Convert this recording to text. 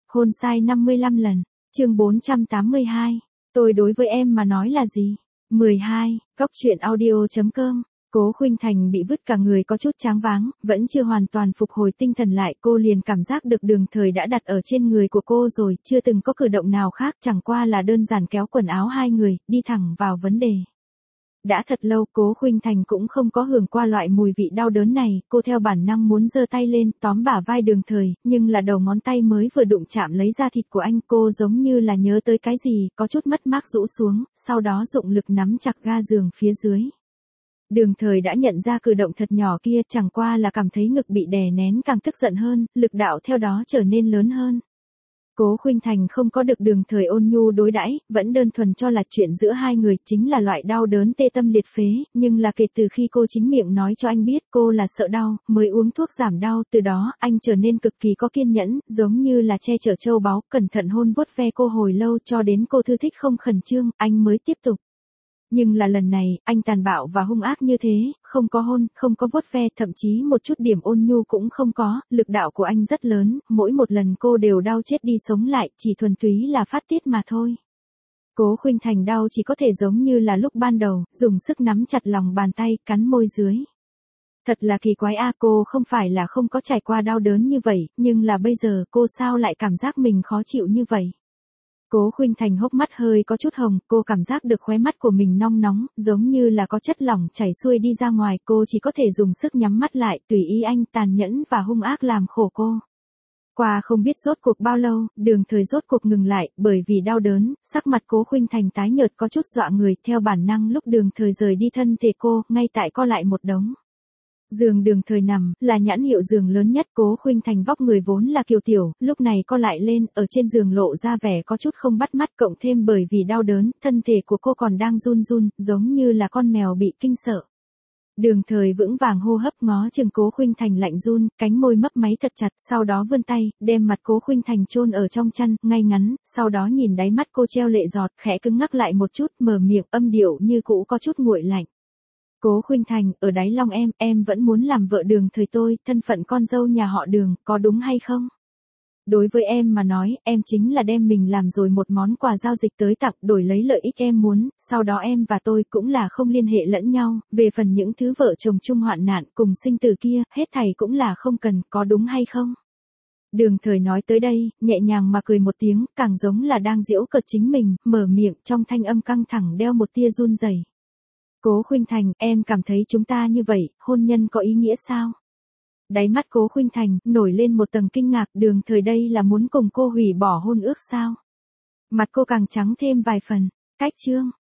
Hôn sai 55 lần. Chương 482. Tôi đối với em mà nói là gì? 12. Cóc truyện audio.com. Cố Khuynh Thành bị vứt cả người có chút choáng váng, vẫn chưa hoàn toàn phục hồi tinh thần lại, cô liền cảm giác được Đường Thời đã đặt ở trên người của cô rồi, chưa từng có cử động nào khác, chẳng qua là đơn giản kéo quần áo hai người, đi thẳng vào vấn đề. Đã thật lâu Cố Khuynh Thành cũng không có hưởng qua loại mùi vị đau đớn này, cô theo bản năng muốn giơ tay lên tóm bả vai Đường Thời, nhưng là đầu ngón tay mới vừa đụng chạm lấy da thịt của anh, cô giống như là nhớ tới cái gì, có chút mất mát rũ xuống, sau đó dụng lực nắm chặt ga giường phía dưới. Đường Thời đã nhận ra cử động thật nhỏ kia, chẳng qua là cảm thấy ngực bị đè nén càng tức giận hơn, lực đạo theo đó trở nên lớn hơn. Cố Khuynh Thành không có được Đường Thời ôn nhu đối đãi, vẫn đơn thuần cho là chuyện giữa hai người chính là loại đau đớn tê tâm liệt phế, nhưng là kể từ khi cô chính miệng nói cho anh biết cô là sợ đau, mới uống thuốc giảm đau, từ đó anh trở nên cực kỳ có kiên nhẫn, giống như là che chở châu báu, cẩn thận hôn vuốt ve cô hồi lâu cho đến cô thư thích không khẩn trương, anh mới tiếp tục. Nhưng là lần này, anh tàn bạo và hung ác như thế, không có hôn, không có vuốt ve, thậm chí một chút điểm ôn nhu cũng không có, lực đạo của anh rất lớn, mỗi một lần cô đều đau chết đi sống lại, chỉ thuần túy là phát tiết mà thôi. Cố Khuynh Thành đau chỉ có thể giống như là lúc ban đầu, dùng sức nắm chặt lòng bàn tay, cắn môi dưới. Thật là kỳ quái a, cô không phải là không có trải qua đau đớn như vậy, nhưng là bây giờ cô sao lại cảm giác mình khó chịu như vậy. Cố Khuynh Thành hốc mắt hơi có chút hồng, cô cảm giác được khóe mắt của mình nong nóng, giống như là có chất lỏng chảy xuôi đi ra ngoài, cô chỉ có thể dùng sức nhắm mắt lại, tùy ý anh tàn nhẫn và hung ác làm khổ cô. Qua không biết rốt cuộc bao lâu, Đường Thời rốt cuộc ngừng lại, bởi vì đau đớn, sắc mặt Cố Khuynh Thành tái nhợt có chút dọa người, theo bản năng lúc Đường Thời rời đi thân thể cô, ngay tại co lại một đống. Giường Đường Thời nằm, là nhãn hiệu giường lớn nhất, Cố Khuynh Thành vóc người vốn là kiều tiểu, lúc này co lại lên, ở trên giường lộ ra vẻ có chút không bắt mắt, cộng thêm bởi vì đau đớn, thân thể của cô còn đang run run, giống như là con mèo bị kinh sợ. Đường Thời vững vàng hô hấp ngó chừng Cố Khuynh Thành lạnh run, cánh môi mấp máy thật chặt, sau đó vươn tay, đem mặt Cố Khuynh Thành chôn ở trong chăn, ngay ngắn, sau đó nhìn đáy mắt cô treo lệ giọt, khẽ cứng ngắc lại một chút, mở miệng, âm điệu như cũ có chút nguội lạnh. Cố Khuynh Thành, ở đáy lòng em vẫn muốn làm vợ Đường Thời tôi, thân phận con dâu nhà họ Đường, có đúng hay không? Đối với em mà nói, em chính là đem mình làm rồi một món quà giao dịch tới tặng, đổi lấy lợi ích em muốn, sau đó em và tôi cũng là không liên hệ lẫn nhau, về phần những thứ vợ chồng chung hoạn nạn cùng sinh tử kia, hết thảy cũng là không cần, có đúng hay không? Đường Thời nói tới đây, nhẹ nhàng mà cười một tiếng, càng giống là đang giễu cợt chính mình, mở miệng, trong thanh âm căng thẳng đeo một tia run rẩy. Cố Khuynh Thành, em cảm thấy chúng ta như vậy, hôn nhân có ý nghĩa sao? Đáy mắt Cố Khuynh Thành, nổi lên một tầng kinh ngạc, Đường Thời đây là muốn cùng cô hủy bỏ hôn ước sao? Mặt cô càng trắng thêm vài phần, cách chương.